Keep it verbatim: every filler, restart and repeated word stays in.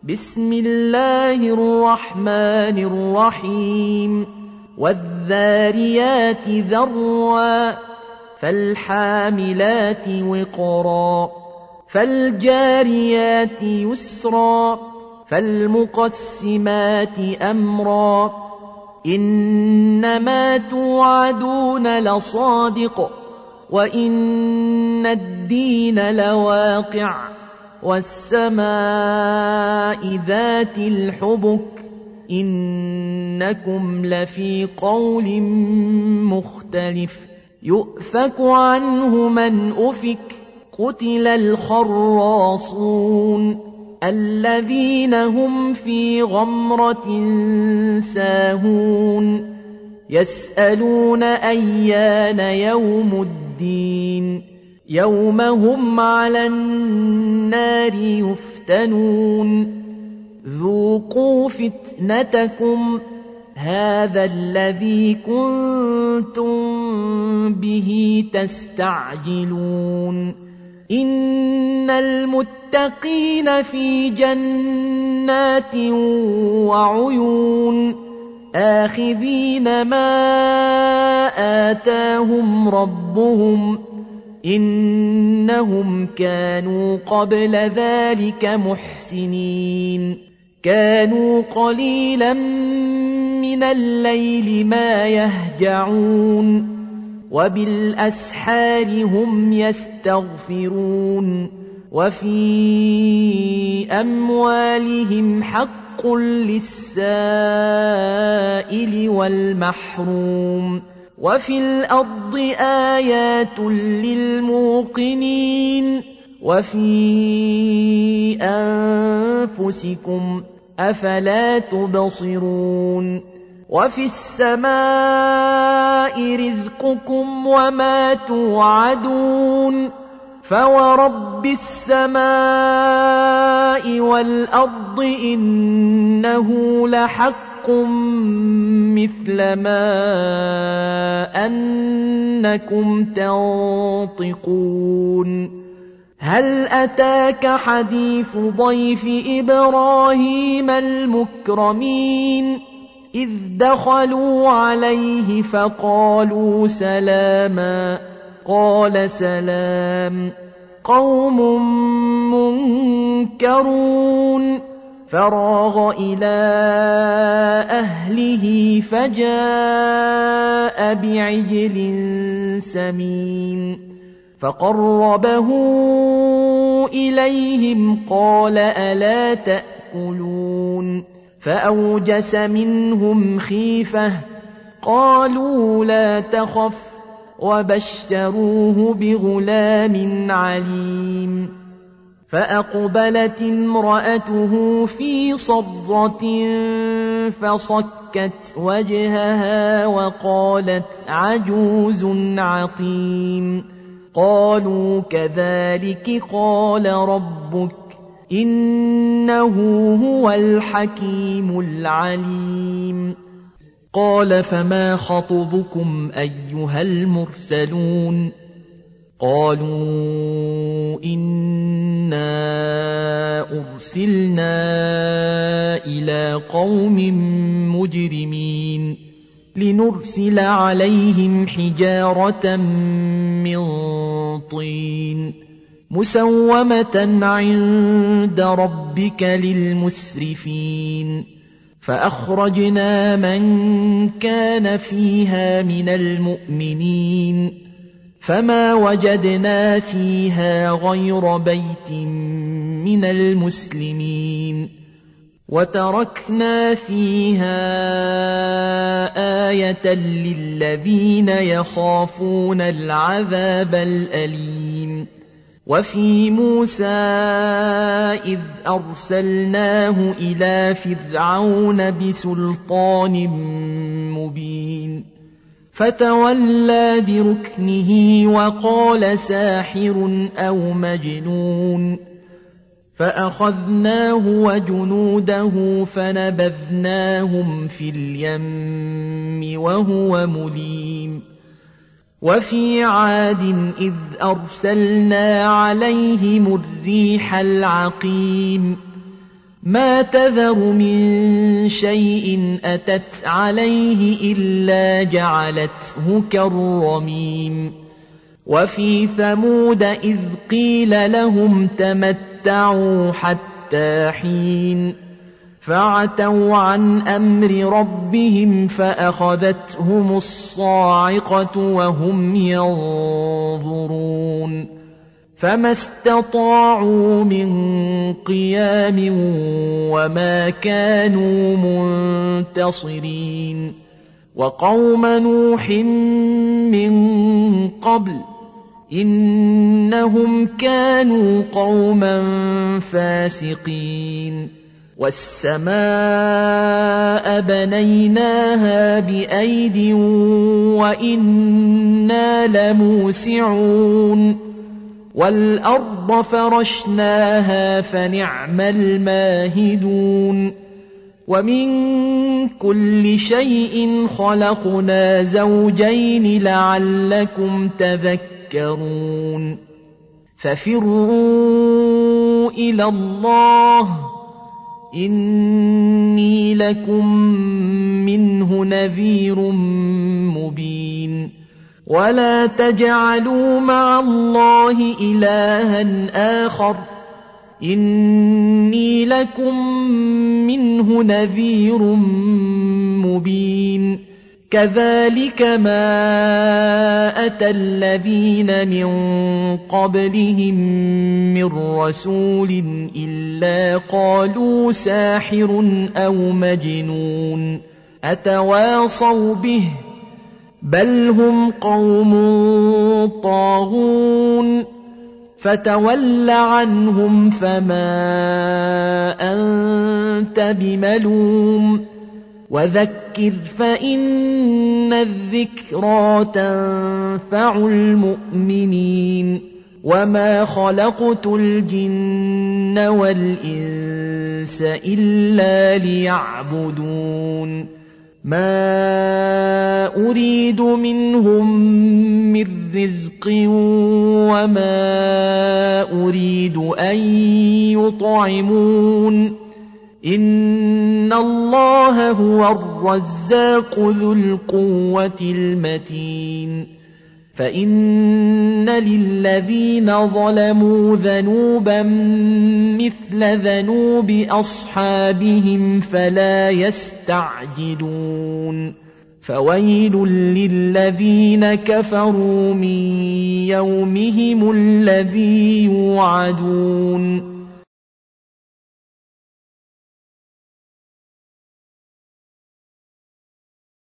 بسم الله الرحمن الرحيم والذاريات ذروا فالحاملات وقرا فالجاريات يسرا فالمقسمات أمرا إنما توعدون لصادق وإن الدين لواقع والسماء ذات الحبك إنكم لفي قول مختلف يؤفك عنه من أفك قتل الخراصون الذين هم في غمرة ساهون يسألون أيان يوم الدين يوم هم على النار يفتنون ذوقوا فتنتكم هذا الذي كنتم به تستعجلون إن المتقين في جنات وعيون آخذين ما آتاهم ربهم إنهم كانوا قبل ذلك محسنين كانوا قليلا من الليل ما يهجعون وبالأسحار هم يستغفرون وفي أموالهم حق للسائل والمحروم وفي الأرض آيات للموقنين وفي أنفسكم أفلا تبصرون وفي السماء رزقكم وما توعدون فورب السماء والأرض إنه لحق مثل ما أنكم تنطقون هل أتاك حديث ضيف إبراهيم المكرمين إذ دخلوا عليه فقالوا سلاما قال سلام قوم منكرون فراغ إلى أهله فجاء بعجل سمين فقربه إليهم قال ألا تأكلون فأوجس منهم خيفة قالوا لا تخف وبشروه بغلام عليم فأقبلت امرأته في صرة فصكت وجهها وقالت عجوز عقيم قالوا كذلك قال ربك إنه هو الحكيم العليم قال فما خطبكم أيها المرسلون قالوا إنا أرسلنا إلى قوم مجرمين لنرسل عليهم حجارة من طين مسومة عند ربك للمسرفين فأخرجنا من كان فيها من المؤمنين فما وجدنا فيها غير بيت من المسلمين وتركنا فيها آية للذين يخافون العذاب الأليم وفي موسى إذ أرسلناه إلى فرعون بسلطان مبين فتولى بركنه وقال ساحر أو مجنون فأخذناه وجنوده فنبذناهم في اليم وهو مليم وفي عاد إذ أرسلنا عليهم الريح العقيم ما تذر من شيء أتت عليه إلا جعلته كالرميم وفي ثمود إذ قيل لهم تمتعوا حتى حين فعتوا عن أمر ربهم فأخذتهم الصاعقة وهم ينظرون فما استطاعوا من قيام وما كانوا منتصرين وقوم نوح من قبل إنهم كانوا قوما فاسقين والسماء بنيناها بأيد وإنا لموسعون والأرض فرشناها فنعم الماهدون ومن كل شيء خلقنا زوجين لعلكم تذكرون ففروا إلى الله إني لكم منه نذير مبين ولا تجعلوا مع الله إلها آخر إني لكم منه نذير مبين كذلك ما أتى الذين من قبلهم من رسول إلا قالوا ساحر أو مجنون أتواصوا به بل هم قوم طاغون فتول عنهم فما أنت بملوم وذكر فإن الذكرى تنفع المؤمنين وما خلقت الجن والإنس إلا ليعبدون ما أريد منهم من رزق وما أريد أن يطعمون إن الله هو الرزاق ذو القوة المتين فإن للذين ظلموا ذنوبا مثل ذنوب أصحابهم فلا يستعجلون فويل للذين كفروا من يومهم الذي يوعدون